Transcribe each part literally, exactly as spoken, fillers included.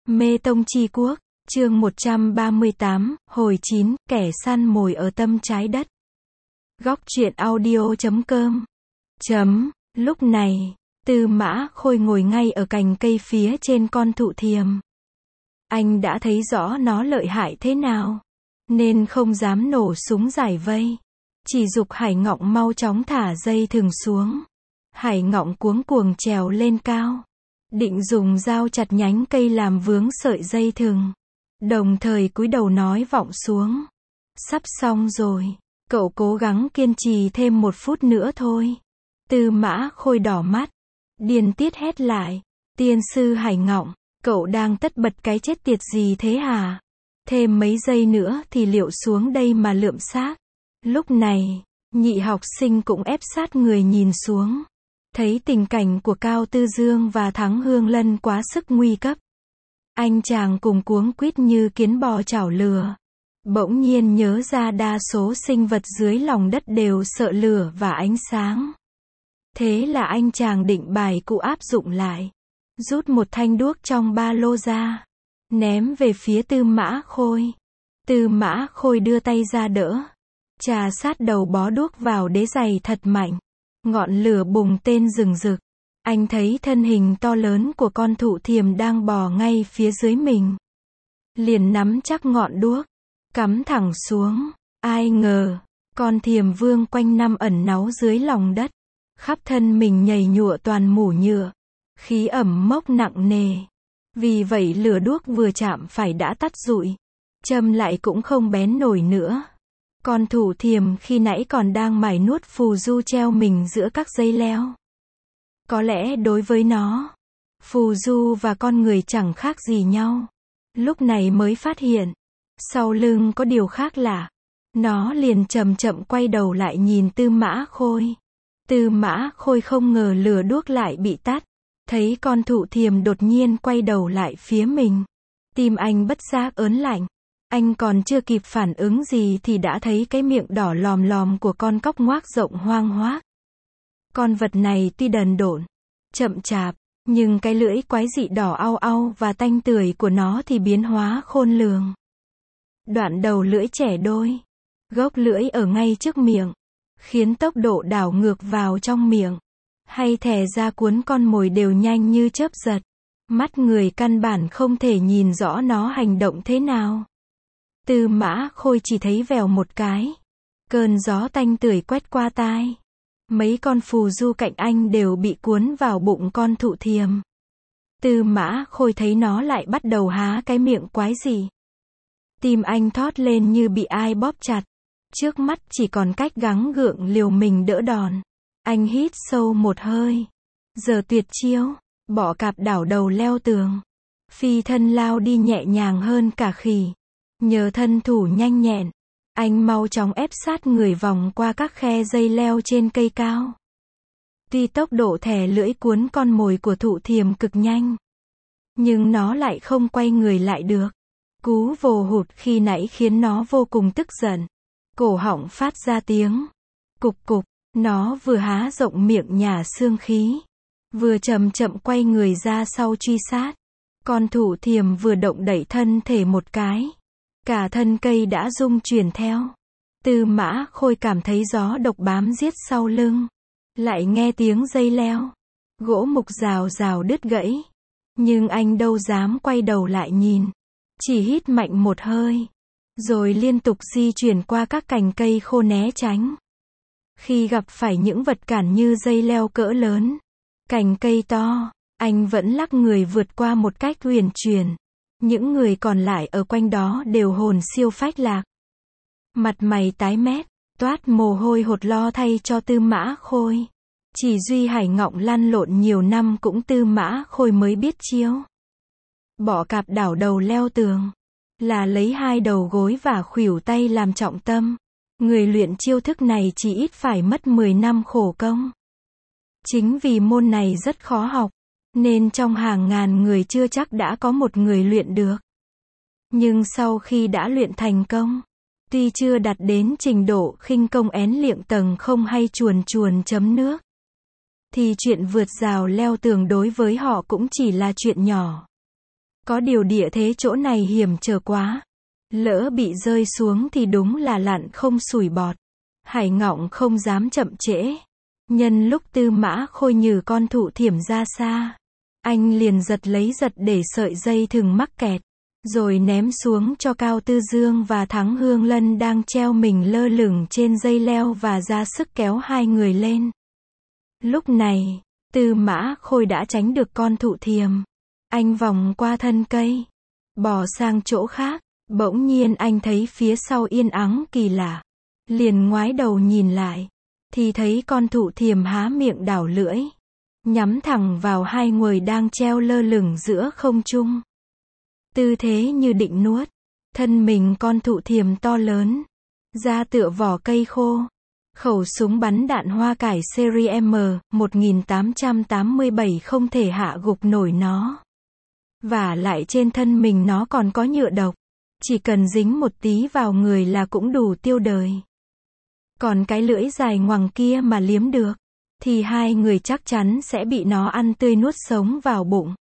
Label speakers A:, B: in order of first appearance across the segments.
A: Mê Tông Chi Quốc, chương một trăm ba mươi tám, hồi chín, kẻ săn mồi ở tâm trái đất. Góc truyện audio chấm com. Chấm, lúc này, Tư Mã Khôi ngồi ngay ở cành cây phía trên con thụ thiềm. Anh đã thấy rõ nó lợi hại thế nào, nên không dám nổ súng giải vây. Chỉ giục Hải Ngọng mau chóng thả dây thừng xuống. Hải Ngọng cuống cuồng trèo lên cao, định dùng dao chặt nhánh cây làm vướng sợi dây thừng, đồng thời cúi đầu nói vọng xuống. Sắp xong rồi, cậu cố gắng kiên trì thêm một phút nữa thôi. Tư Mã Khôi đỏ mắt, điên tiết hét lại. Tiên sư Hải Ngọng, cậu đang tất bật cái chết tiệt gì thế hả? Thêm mấy giây nữa thì liệu xuống đây mà lượm xác. Lúc này, nhị học sinh cũng ép sát người nhìn xuống. Thấy tình cảnh của Cao Tư Dương và Thắng Hương Lân quá sức nguy cấp. Anh chàng cùng cuống quýt như kiến bò chảo lửa. Bỗng nhiên nhớ ra đa số sinh vật dưới lòng đất đều sợ lửa và ánh sáng. Thế là anh chàng định bài cũ áp dụng lại. Rút một thanh đuốc trong ba lô ra, ném về phía Tư Mã Khôi. Tư Mã Khôi đưa tay ra đỡ, chà sát đầu bó đuốc vào đế giày thật mạnh. Ngọn lửa bùng tên rừng rực. Anh thấy thân hình to lớn của con thụ thiềm đang bò ngay phía dưới mình. Liền nắm chắc ngọn đuốc, cắm thẳng xuống. Ai ngờ, con thiềm vương quanh năm ẩn náu dưới lòng đất. Khắp thân mình nhầy nhụa toàn mủ nhựa. Khí ẩm mốc nặng nề. Vì vậy lửa đuốc vừa chạm phải đã tắt rụi. Châm lại cũng không bén nổi nữa. Con thụ thiềm khi nãy còn đang mải nuốt phù du treo mình giữa các dây leo. Có lẽ đối với nó, phù du và con người chẳng khác gì nhau. Lúc này mới phát hiện, sau lưng có điều khác lạ. Nó liền chậm chậm quay đầu lại nhìn Tư Mã Khôi. Tư Mã Khôi không ngờ lửa đuốc lại bị tắt. Thấy con thụ thiềm đột nhiên quay đầu lại phía mình. Tim anh bất giác ớn lạnh. Anh còn chưa kịp phản ứng gì thì đã thấy cái miệng đỏ lòm lòm của con cóc ngoác rộng hoang hoác. Con vật này tuy đần độn, chậm chạp, nhưng cái lưỡi quái dị đỏ au au và tanh tưởi của nó thì biến hóa khôn lường. Đoạn đầu lưỡi trẻ đôi, gốc lưỡi ở ngay trước miệng, khiến tốc độ đảo ngược vào trong miệng, hay thè ra cuốn con mồi đều nhanh như chớp giật. Mắt người căn bản không thể nhìn rõ nó hành động thế nào. Tư Mã Khôi chỉ thấy vèo một cái. Cơn gió tanh tưởi quét qua tai. Mấy con phù du cạnh anh đều bị cuốn vào bụng con thụ thiềm. Tư Mã Khôi thấy nó lại bắt đầu há cái miệng quái dị. Tim anh thót lên như bị ai bóp chặt. Trước mắt chỉ còn cách gắng gượng liều mình đỡ đòn. Anh hít sâu một hơi. Giờ tuyệt chiêu, bỏ cạp đảo đầu leo tường. Phi thân lao đi nhẹ nhàng hơn cả khỉ. Nhờ thân thủ nhanh nhẹn, anh mau chóng ép sát người vòng qua các khe dây leo trên cây cao. Tuy tốc độ thè lưỡi cuốn con mồi của thụ thiềm cực nhanh, nhưng nó lại không quay người lại được. Cú vồ hụt khi nãy khiến nó vô cùng tức giận. Cổ họng phát ra tiếng cục cục, nó vừa há rộng miệng nhả xương khí, vừa chậm chậm quay người ra sau truy sát. Con thụ thiềm vừa động đẩy thân thể một cái, cả thân cây đã rung chuyển theo. Tư Mã Khôi cảm thấy gió độc bám giết sau lưng. Lại nghe tiếng dây leo, gỗ mục rào rào đứt gãy. Nhưng anh đâu dám quay đầu lại nhìn. Chỉ hít mạnh một hơi, rồi liên tục di chuyển qua các cành cây khô né tránh. Khi gặp phải những vật cản như dây leo cỡ lớn, cành cây to, anh vẫn lắc người vượt qua một cách huyền chuyển. Những người còn lại ở quanh đó đều hồn siêu phách lạc. Mặt mày tái mét, toát mồ hôi hột lo thay cho Tư Mã Khôi. Chỉ duy Hải Ngọng lăn lộn nhiều năm cũng Tư Mã Khôi mới biết chiêu. Bỏ cạp đảo đầu leo tường, là lấy hai đầu gối và khuỷu tay làm trọng tâm. Người luyện chiêu thức này chỉ ít phải mất mười năm khổ công. Chính vì môn này rất khó học, nên trong hàng ngàn người chưa chắc đã có một người luyện được. Nhưng sau khi đã luyện thành công, tuy chưa đạt đến trình độ khinh công én liệng tầng không hay chuồn chuồn chấm nước, thì chuyện vượt rào leo tường đối với họ cũng chỉ là chuyện nhỏ. Có điều địa thế chỗ này hiểm trở quá. Lỡ bị rơi xuống thì đúng là lặn không sủi bọt. Hải Ngọng không dám chậm trễ. Nhân lúc Tư Mã Khôi nhử con thụ thiểm ra xa, anh liền giật lấy giật để sợi dây thừng mắc kẹt, rồi ném xuống cho Cao Tư Dương và Thắng Hương Lân đang treo mình lơ lửng trên dây leo và ra sức kéo hai người lên. Lúc này, Tư Mã Khôi đã tránh được con thụ thiềm. Anh vòng qua thân cây, bò sang chỗ khác, bỗng nhiên anh thấy phía sau yên ắng kỳ lạ. Liền ngoái đầu nhìn lại, thì thấy con thụ thiềm há miệng đảo lưỡi, nhắm thẳng vào hai người đang treo lơ lửng giữa không trung. Tư thế như định nuốt. Thân mình con thụ thiềm to lớn, da tựa vỏ cây khô. Khẩu súng bắn đạn hoa cải series M một nghìn tám trăm tám mươi bảy không thể hạ gục nổi nó. Và lại trên thân mình nó còn có nhựa độc. Chỉ cần dính một tí vào người là cũng đủ tiêu đời. Còn cái lưỡi dài ngoằng kia mà liếm được, thì hai người chắc chắn sẽ bị nó ăn tươi nuốt sống vào bụng.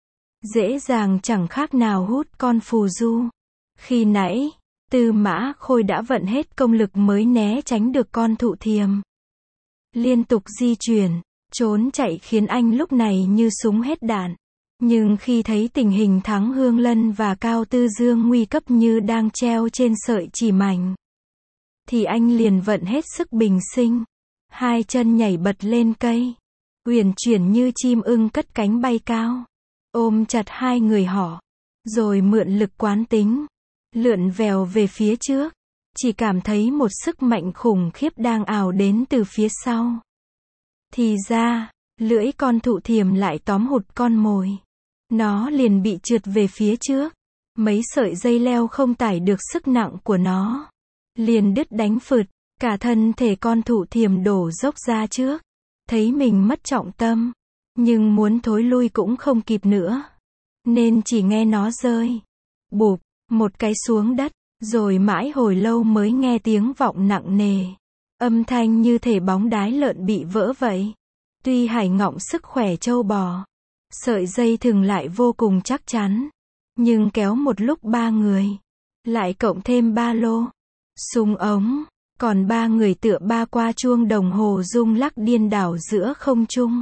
A: Dễ dàng chẳng khác nào hút con phù du. Khi nãy, Tư Mã Khôi đã vận hết công lực mới né tránh được con thụ thiềm. Liên tục di chuyển, trốn chạy khiến anh lúc này như súng hết đạn. Nhưng khi thấy tình hình Thắng Hương Lân và Cao Tư Dương nguy cấp như đang treo trên sợi chỉ mảnh, thì anh liền vận hết sức bình sinh. Hai chân nhảy bật lên cây, uyển chuyển như chim ưng cất cánh bay cao, ôm chặt hai người họ, rồi mượn lực quán tính, lượn vèo về phía trước. Chỉ cảm thấy một sức mạnh khủng khiếp đang ào đến từ phía sau. Thì ra, lưỡi con thụ thiềm lại tóm hụt con mồi. Nó liền bị trượt về phía trước. Mấy sợi dây leo không tải được sức nặng của nó, liền đứt đánh phượt. Cả thân thể con thụ thiềm đổ dốc ra trước. Thấy mình mất trọng tâm, nhưng muốn thối lui cũng không kịp nữa, nên chỉ nghe nó rơi bụp một cái xuống đất. Rồi mãi hồi lâu mới nghe tiếng vọng nặng nề. Âm thanh như thể bóng đái lợn bị vỡ vậy. Tuy Hải Ngọng sức khỏe trâu bò, sợi dây thừng lại vô cùng chắc chắn, nhưng kéo một lúc ba người, lại cộng thêm ba lô, súng ống, còn ba người tựa ba qua chuông đồng hồ rung lắc điên đảo giữa không trung.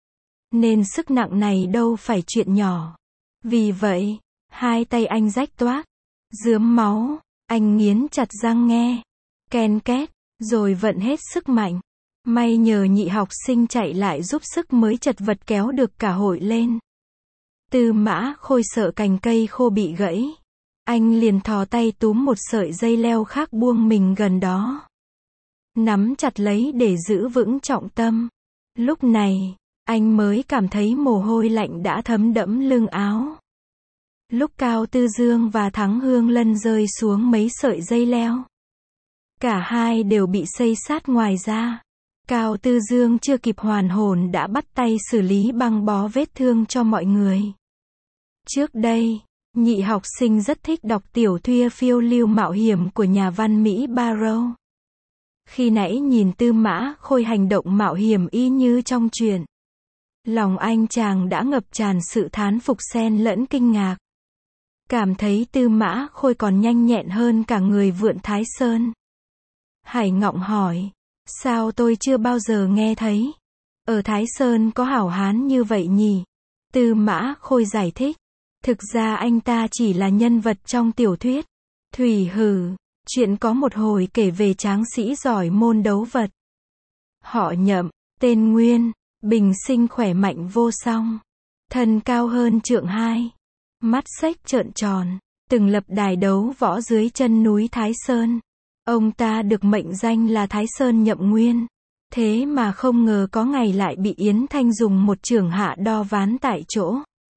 A: Nên sức nặng này đâu phải chuyện nhỏ. Vì vậy, hai tay anh rách toác, rướm máu, anh nghiến chặt răng nghe, ken két, rồi vận hết sức mạnh. May nhờ nhị học sinh chạy lại giúp sức mới chật vật kéo được cả hội lên. Tư Mã Khôi sợ cành cây khô bị gãy. Anh liền thò tay túm một sợi dây leo khác buông mình gần đó, nắm chặt lấy để giữ vững trọng tâm. Lúc này, anh mới cảm thấy mồ hôi lạnh đã thấm đẫm lưng áo. Lúc Cao Tư Dương và Thắng Hương Lân rơi xuống mấy sợi dây leo, cả hai đều bị xây sát ngoài ra. Cao Tư Dương chưa kịp hoàn hồn đã bắt tay xử lý băng bó vết thương cho mọi người. Trước đây, nhị học sinh rất thích đọc tiểu thuyết phiêu lưu mạo hiểm của nhà văn Mỹ Barrow. Khi nãy nhìn Tư Mã Khôi hành động mạo hiểm y như trong truyện, lòng anh chàng đã ngập tràn sự thán phục xen lẫn kinh ngạc. Cảm thấy Tư Mã Khôi còn nhanh nhẹn hơn cả người vượn Thái Sơn. Hải Ngọng hỏi, sao tôi chưa bao giờ nghe thấy? Ở Thái Sơn có hảo hán như vậy nhỉ? Tư Mã Khôi giải thích, thực ra anh ta chỉ là nhân vật trong tiểu thuyết. Thủy hử, chuyện có một hồi kể về tráng sĩ giỏi môn đấu vật. Họ Nhậm, tên Nguyên, bình sinh khỏe mạnh vô song, thân cao hơn trượng hai, mắt xếch trợn tròn, từng lập đài đấu võ dưới chân núi Thái Sơn. Ông ta được mệnh danh là Thái Sơn Nhậm Nguyên. Thế mà không ngờ có ngày lại bị Yến Thanh dùng một chưởng hạ đo ván tại chỗ.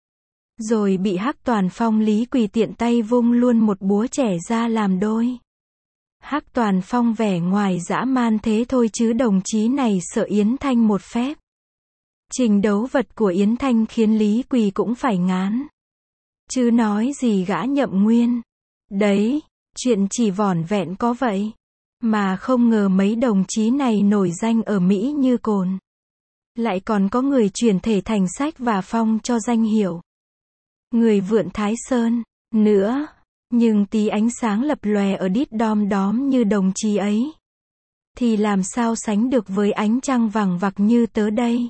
A: Rồi bị Hắc Toàn Phong Lý Quỳ tiện tay vung luôn một búa trẻ ra làm đôi. Hắc Toàn Phong vẻ ngoài dã man thế thôi chứ đồng chí này sợ Yến Thanh một phép. Trình đấu vật của Yến Thanh khiến Lý Quỳ cũng phải ngán. Chứ nói gì gã Nhậm Nguyên. Đấy, chuyện chỉ vỏn vẹn có vậy. Mà không ngờ mấy đồng chí này nổi danh ở Mỹ như cồn. Lại còn có người chuyển thể thành sách và phong cho danh hiệu. người vượn Thái Sơn, nữa. Nhưng tí ánh sáng lập lòe ở đít đom đóm như đồng chí ấy, thì làm sao sánh được với ánh trăng vằng vặc như tớ đây.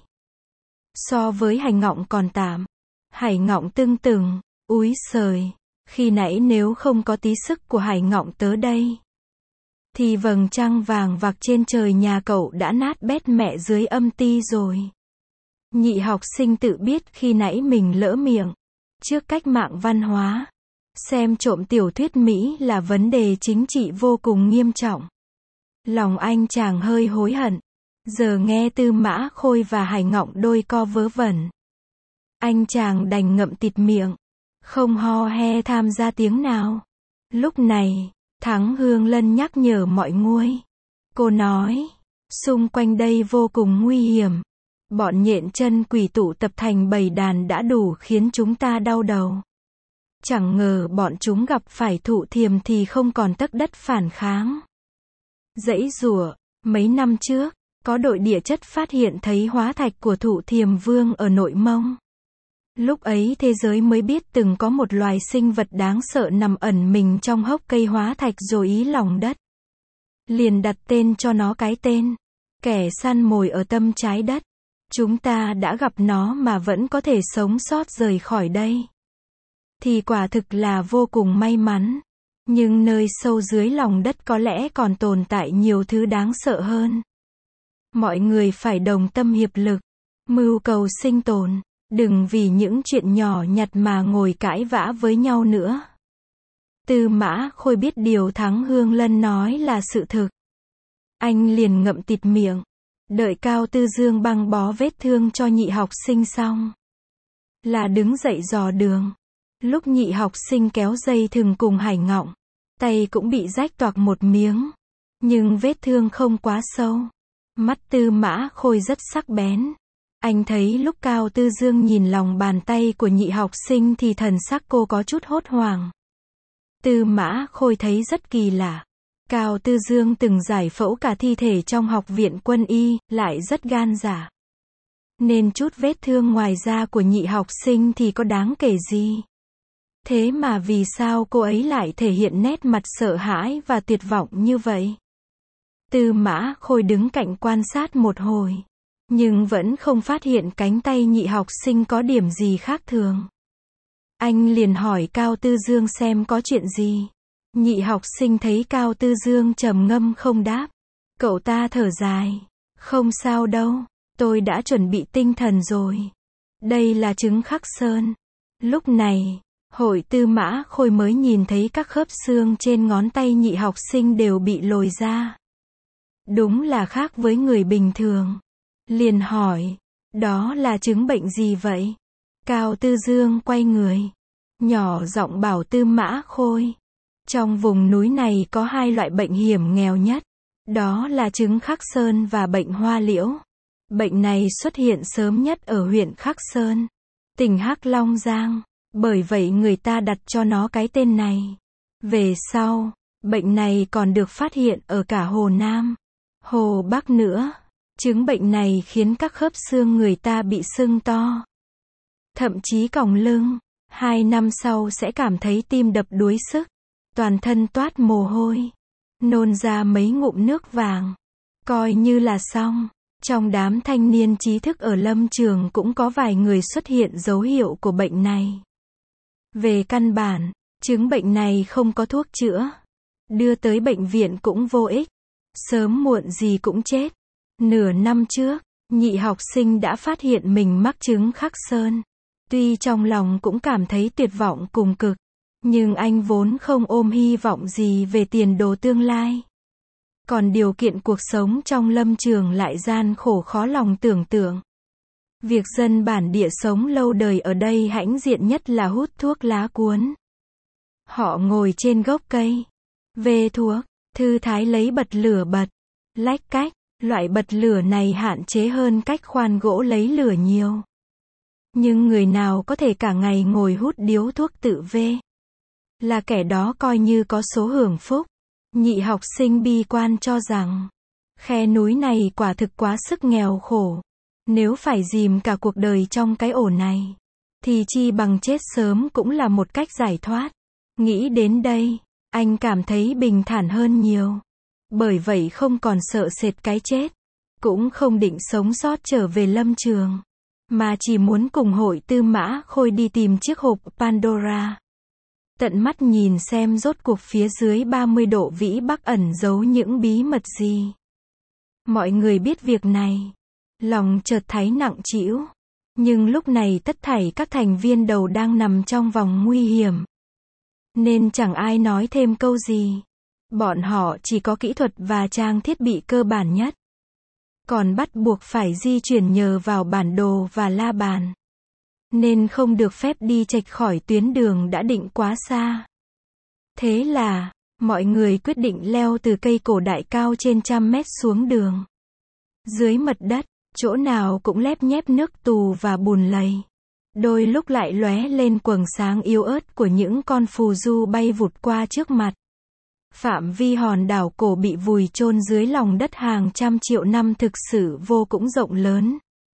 A: So với Hải Ngọng còn tạm. Hải Ngọng tưng từng, úi sời, khi nãy nếu không có tí sức của Hải Ngọng tớ đây, thì vầng trăng vàng vặc trên trời nhà cậu đã nát bét mẹ dưới âm ti rồi. Nhị học sinh tự biết khi nãy mình lỡ miệng. Trước cách mạng văn hóa, xem trộm tiểu thuyết Mỹ là vấn đề chính trị vô cùng nghiêm trọng. Lòng anh chàng hơi hối hận. Giờ nghe Tư Mã Khôi và Hải Ngọng đôi co vớ vẩn, anh chàng đành ngậm tịt miệng, không ho he tham gia tiếng nào. Lúc này, Thắng Hương Lân nhắc nhở mọi nguôi. Cô nói, xung quanh đây vô cùng nguy hiểm. Bọn nhện chân quỷ tụ tập thành bầy đàn đã đủ khiến chúng ta đau đầu. Chẳng ngờ bọn chúng gặp phải Thụ Thiềm thì không còn tấc đất phản kháng. Dãy giụa, mấy năm trước, có đội địa chất phát hiện thấy hóa thạch của Thụ Thiềm Vương ở Nội Mông. Lúc ấy thế giới mới biết từng có một loài sinh vật đáng sợ nằm ẩn mình trong hốc cây hóa thạch rồi ý lòng đất. Liền đặt tên cho nó cái tên, kẻ săn mồi ở tâm trái đất. Chúng ta đã gặp nó mà vẫn có thể sống sót rời khỏi đây, thì quả thực là vô cùng may mắn. Nhưng nơi sâu dưới lòng đất có lẽ còn tồn tại nhiều thứ đáng sợ hơn. Mọi người phải đồng tâm hiệp lực, mưu cầu sinh tồn, đừng vì những chuyện nhỏ nhặt mà ngồi cãi vã với nhau nữa. Tư Mã Khôi biết điều Thắng Hương Lân nói là sự thực. Anh liền ngậm tịt miệng, đợi Cao Tư Dương băng bó vết thương cho nhị học sinh xong, là đứng dậy dò đường. Lúc nhị học sinh kéo dây thừng cùng Hải Ngọng, tay cũng bị rách toạc một miếng, nhưng vết thương không quá sâu. Mắt Tư Mã Khôi rất sắc bén. Anh thấy lúc Cao Tư Dương nhìn lòng bàn tay của nhị học sinh thì thần sắc cô có chút hốt hoảng. Tư Mã Khôi thấy rất kỳ lạ. Cao Tư Dương từng giải phẫu cả thi thể trong học viện quân y, lại rất gan dạ. Nên chút vết thương ngoài da của nhị học sinh thì có đáng kể gì. Thế mà vì sao cô ấy lại thể hiện nét mặt sợ hãi và tuyệt vọng như vậy? Tư Mã Khôi đứng cạnh quan sát một hồi, nhưng vẫn không phát hiện cánh tay nhị học sinh có điểm gì khác thường. Anh liền hỏi Cao Tư Dương xem có chuyện gì. Nhị học sinh thấy Cao Tư Dương trầm ngâm không đáp. Cậu ta thở dài. Không sao đâu, tôi đã chuẩn bị tinh thần rồi. Đây là chứng khắc sơn. Lúc này, Hội Tư Mã Khôi mới nhìn thấy các khớp xương trên ngón tay nhị học sinh đều bị lồi ra. Đúng là khác với người bình thường. Liền hỏi, đó là chứng bệnh gì vậy? Cao Tư Dương quay người, nhỏ giọng bảo Tư Mã Khôi. Trong vùng núi này có hai loại bệnh hiểm nghèo nhất. Đó là chứng khắc sơn và bệnh hoa liễu. Bệnh này xuất hiện sớm nhất ở huyện Khắc Sơn, tỉnh Hắc Long Giang. Bởi vậy người ta đặt cho nó cái tên này. Về sau, bệnh này còn được phát hiện ở cả Hồ Nam, Hồ Bắc nữa. Chứng bệnh này khiến các khớp xương người ta bị sưng to, thậm chí còng lưng. Hai năm sau sẽ cảm thấy tim đập đuối sức, toàn thân toát mồ hôi, nôn ra mấy ngụm nước vàng. Coi như là xong. Trong đám thanh niên trí thức ở lâm trường cũng có vài người xuất hiện dấu hiệu của bệnh này. Về căn bản, chứng bệnh này không có thuốc chữa. Đưa tới bệnh viện cũng vô ích. Sớm muộn gì cũng chết. Nửa năm trước, nhị học sinh đã phát hiện mình mắc chứng khắc sơn. Tuy trong lòng cũng cảm thấy tuyệt vọng cùng cực, nhưng anh vốn không ôm hy vọng gì về tiền đồ tương lai. Còn điều kiện cuộc sống trong lâm trường lại gian khổ khó lòng tưởng tượng. Việc dân bản địa sống lâu đời ở đây hãnh diện nhất là hút thuốc lá cuốn. Họ ngồi trên gốc cây, về thuốc, thư thái lấy bật lửa bật, lách cách. Loại bật lửa này hạn chế hơn cách khoan gỗ lấy lửa nhiều. Nhưng người nào có thể cả ngày ngồi hút điếu thuốc tự vê, là kẻ đó coi như có số hưởng phúc. Nhị học sinh bi quan cho rằng, khe núi này quả thực quá sức nghèo khổ. Nếu phải dìm cả cuộc đời trong cái ổ này, thì chi bằng chết sớm cũng là một cách giải thoát. Nghĩ đến đây, anh cảm thấy bình thản hơn nhiều. Bởi vậy không còn sợ sệt cái chết, cũng không định sống sót trở về lâm trường, mà chỉ muốn cùng Hội Tư Mã Khôi đi tìm chiếc hộp Pandora. Tận mắt nhìn xem rốt cuộc phía dưới ba mươi độ vĩ bắc ẩn giấu những bí mật gì. Mọi người biết việc này, lòng chợt thấy nặng trĩu. Nhưng lúc này tất thảy các thành viên đầu đang nằm trong vòng nguy hiểm, nên chẳng ai nói thêm câu gì. Bọn họ chỉ có kỹ thuật và trang thiết bị cơ bản nhất, còn bắt buộc phải di chuyển nhờ vào bản đồ và la bàn, nên không được phép đi chệch khỏi tuyến đường đã định quá xa. Thế là, mọi người quyết định leo từ cây cổ đại cao trên trăm mét xuống đường. Dưới mặt đất, chỗ nào cũng lép nhép nước tù và bùn lầy. Đôi lúc lại lóe lên quầng sáng yếu ớt của những con phù du bay vụt qua trước mặt. Phạm vi hòn đảo cổ bị vùi chôn dưới lòng đất hàng trăm triệu năm thực sự vô cùng rộng lớn.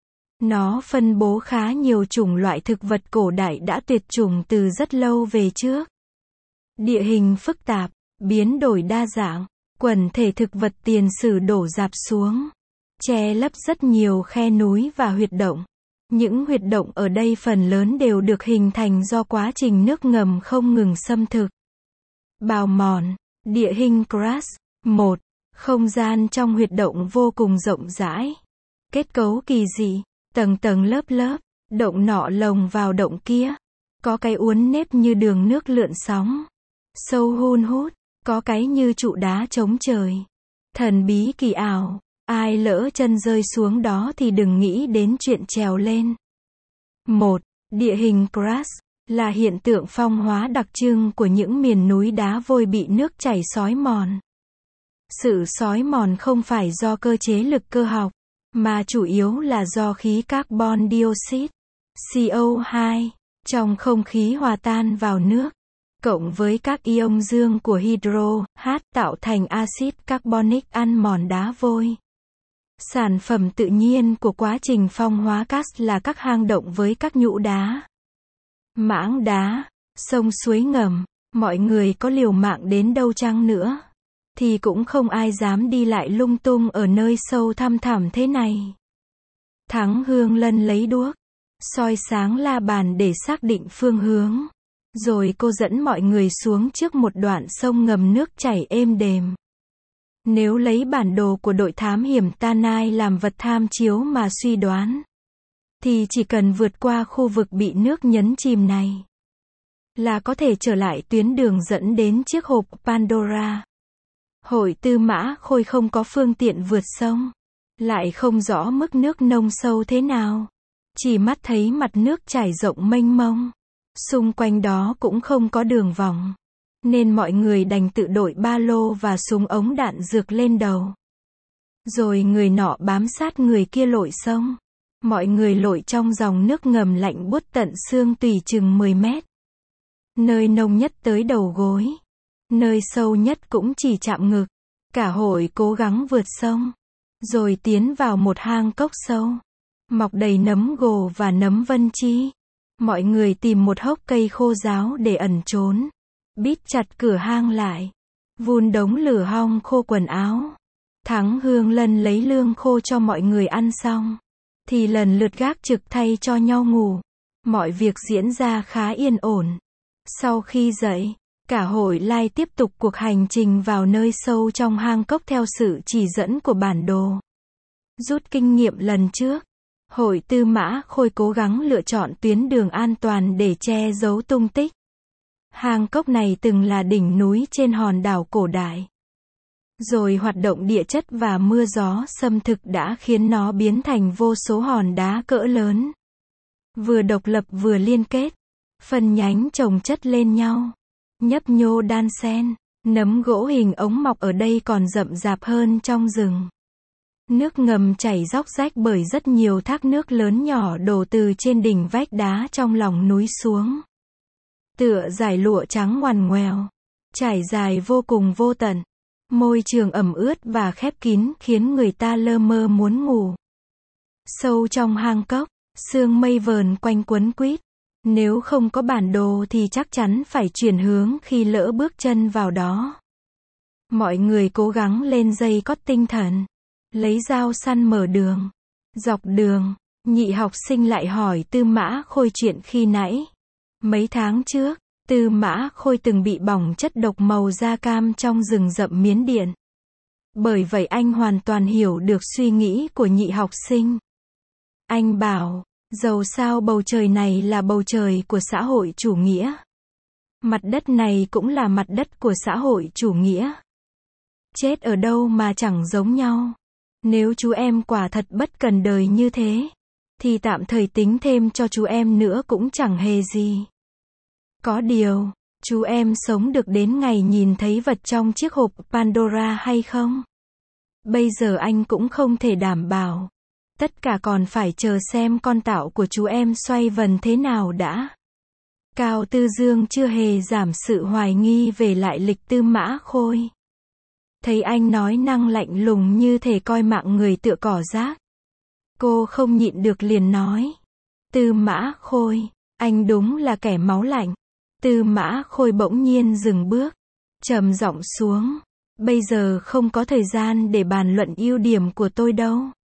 A: Nó phân bố khá nhiều chủng loại thực vật cổ đại đã tuyệt chủng từ rất lâu về trước. Địa hình phức tạp, biến đổi đa dạng, quần thể thực vật tiền sử đổ rạp xuống, che lấp rất nhiều khe núi và huyệt động. Những huyệt động ở đây phần lớn đều được hình thành do quá trình nước ngầm không ngừng xâm thực. Bào mòn, địa hình Crust. một. Không gian trong huyệt động vô cùng rộng rãi. Kết cấu kỳ dị, tầng tầng lớp lớp, động nọ lồng vào động kia. Có cái uốn nếp như đường nước lượn sóng. Sâu hun hút, có cái như trụ đá chống trời. Thần bí kỳ ảo, ai lỡ chân rơi xuống đó thì đừng nghĩ đến chuyện trèo lên. một. Địa hình Crust là hiện tượng phong hóa đặc trưng của những miền núi đá vôi bị nước chảy xói mòn. Sự xói mòn không phải do cơ chế lực cơ học, mà chủ yếu là do khí carbon dioxide, C O hai, trong không khí hòa tan vào nước, cộng với các ion dương của hydro, H tạo thành axit carbonic ăn mòn đá vôi. Sản phẩm tự nhiên của quá trình phong hóa karst là các hang động với các nhũ đá, mảng đá, sông suối ngầm. Mọi người có liều mạng đến đâu chăng nữa, thì cũng không ai dám đi lại lung tung ở nơi sâu thăm thẳm thế này. Thắng Hương Lân lấy đuốc, soi sáng la bàn để xác định phương hướng. Rồi cô dẫn mọi người xuống trước một đoạn sông ngầm nước chảy êm đềm. Nếu lấy bản đồ của đội thám hiểm Tanai làm vật tham chiếu mà suy đoán, thì chỉ cần vượt qua khu vực bị nước nhấn chìm này, là có thể trở lại tuyến đường dẫn đến chiếc hộp Pandora. Hội Tư Mã Khôi không có phương tiện vượt sông, lại không rõ mức nước nông sâu thế nào. Chỉ mắt thấy mặt nước chảy rộng mênh mông. Xung quanh đó cũng không có đường vòng, nên mọi người đành tự đội ba lô và súng ống đạn dược lên đầu. Rồi người nọ bám sát người kia lội sông. Mọi người lội trong dòng nước ngầm lạnh buốt tận xương tùy chừng mười mét. Nơi nông nhất tới đầu gối, nơi sâu nhất cũng chỉ chạm ngực. Cả hội cố gắng vượt sông, rồi tiến vào một hang cốc sâu, mọc đầy nấm gồ và nấm vân chi. Mọi người tìm một hốc cây khô ráo để ẩn trốn, bít chặt cửa hang lại, vun đống lửa hong khô quần áo. Thắng Hương Lân lấy lương khô cho mọi người ăn xong, thì lần lượt gác trực thay cho nhau ngủ. Mọi việc diễn ra khá yên ổn. Sau khi dậy, cả hội lai tiếp tục cuộc hành trình vào nơi sâu trong hang cốc theo sự chỉ dẫn của bản đồ. Rút kinh nghiệm lần trước, Hội Tư Mã Khôi cố gắng lựa chọn tuyến đường an toàn để che giấu tung tích. Hang cốc này từng là đỉnh núi trên hòn đảo cổ đại. Rồi hoạt động địa chất và mưa gió xâm thực đã khiến nó biến thành vô số hòn đá cỡ lớn. Vừa độc lập vừa liên kết, phần nhánh chồng chất lên nhau, nhấp nhô đan xen. Nấm gỗ hình ống mọc ở đây còn rậm rạp hơn trong rừng. Nước ngầm chảy róc rách bởi rất nhiều thác nước lớn nhỏ đổ từ trên đỉnh vách đá trong lòng núi xuống. Tựa dải lụa trắng ngoằn ngoèo, trải dài vô cùng vô tận. Môi trường ẩm ướt và khép kín khiến người ta lơ mơ muốn ngủ. Sâu trong hang cốc, sương mây vờn quanh quấn quýt. Nếu không có bản đồ thì chắc chắn phải chuyển hướng khi lỡ bước chân vào đó. Mọi người cố gắng lên dây cót tinh thần. Lấy dao săn mở đường. Dọc đường, nhị học sinh lại hỏi Tư Mã Khôi chuyện khi nãy. Mấy tháng trước, Tư Mã Khôi từng bị bỏng chất độc màu da cam trong rừng rậm Miến Điện. Bởi vậy anh hoàn toàn hiểu được suy nghĩ của nhị học sinh. Anh bảo, dầu sao bầu trời này là bầu trời của xã hội chủ nghĩa. Mặt đất này cũng là mặt đất của xã hội chủ nghĩa. Chết ở đâu mà chẳng giống nhau. Nếu chú em quả thật bất cần đời như thế, thì tạm thời tính thêm cho chú em nữa cũng chẳng hề gì. Có điều, chú em sống được đến ngày nhìn thấy vật trong chiếc hộp Pandora hay không? Bây giờ anh cũng không thể đảm bảo. Tất cả còn phải chờ xem con tạo của chú em xoay vần thế nào đã. Cao Tư Dương chưa hề giảm sự hoài nghi về lại lịch Tư Mã Khôi. Thấy anh nói năng lạnh lùng như thể coi mạng người tựa cỏ rác. Cô không nhịn được liền nói. Tư Mã Khôi, anh đúng là kẻ máu lạnh. Tư Mã Khôi bỗng nhiên dừng bước, trầm giọng xuống. Bây giờ không có thời gian để bàn luận ưu điểm của tôi đâu.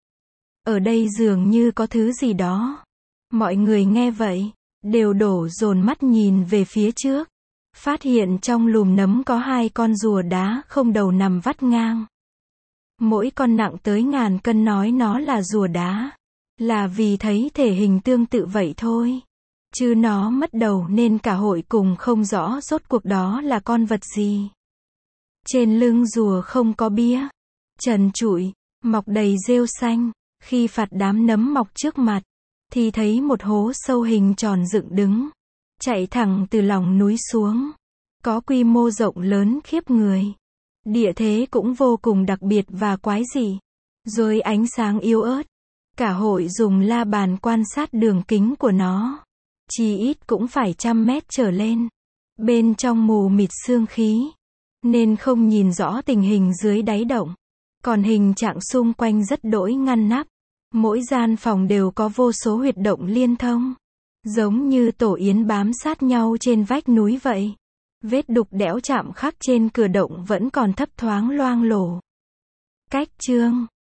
A: Ở đây dường như có thứ gì đó. Mọi người nghe vậy, đều đổ dồn mắt nhìn về phía trước. Phát hiện trong lùm nấm có hai con rùa đá không đầu nằm vắt ngang. Mỗi con nặng tới ngàn cân, nói nó là rùa đá. Là vì thấy thể hình tương tự vậy thôi. Chứ nó mất đầu nên cả hội cùng không rõ rốt cuộc đó là con vật gì. Trên lưng rùa không có bia. Trần trụi, mọc đầy rêu xanh. Khi phạt đám nấm mọc trước mặt, thì thấy một hố sâu hình tròn dựng đứng. Chạy thẳng từ lòng núi xuống. Có quy mô rộng lớn khiếp người. Địa thế cũng vô cùng đặc biệt và quái dị. Rồi ánh sáng yếu ớt. Cả hội dùng la bàn quan sát đường kính của nó. Chỉ ít cũng phải trăm mét trở lên. Bên trong mù mịt sương khí. Nên không nhìn rõ tình hình dưới đáy động. Còn hình trạng xung quanh rất đỗi ngăn nắp. Mỗi gian phòng đều có vô số huyệt động liên thông. Giống như tổ yến bám sát nhau trên vách núi vậy. Vết đục đẽo chạm khắc trên cửa động vẫn còn thấp thoáng loang lổ. Cách chương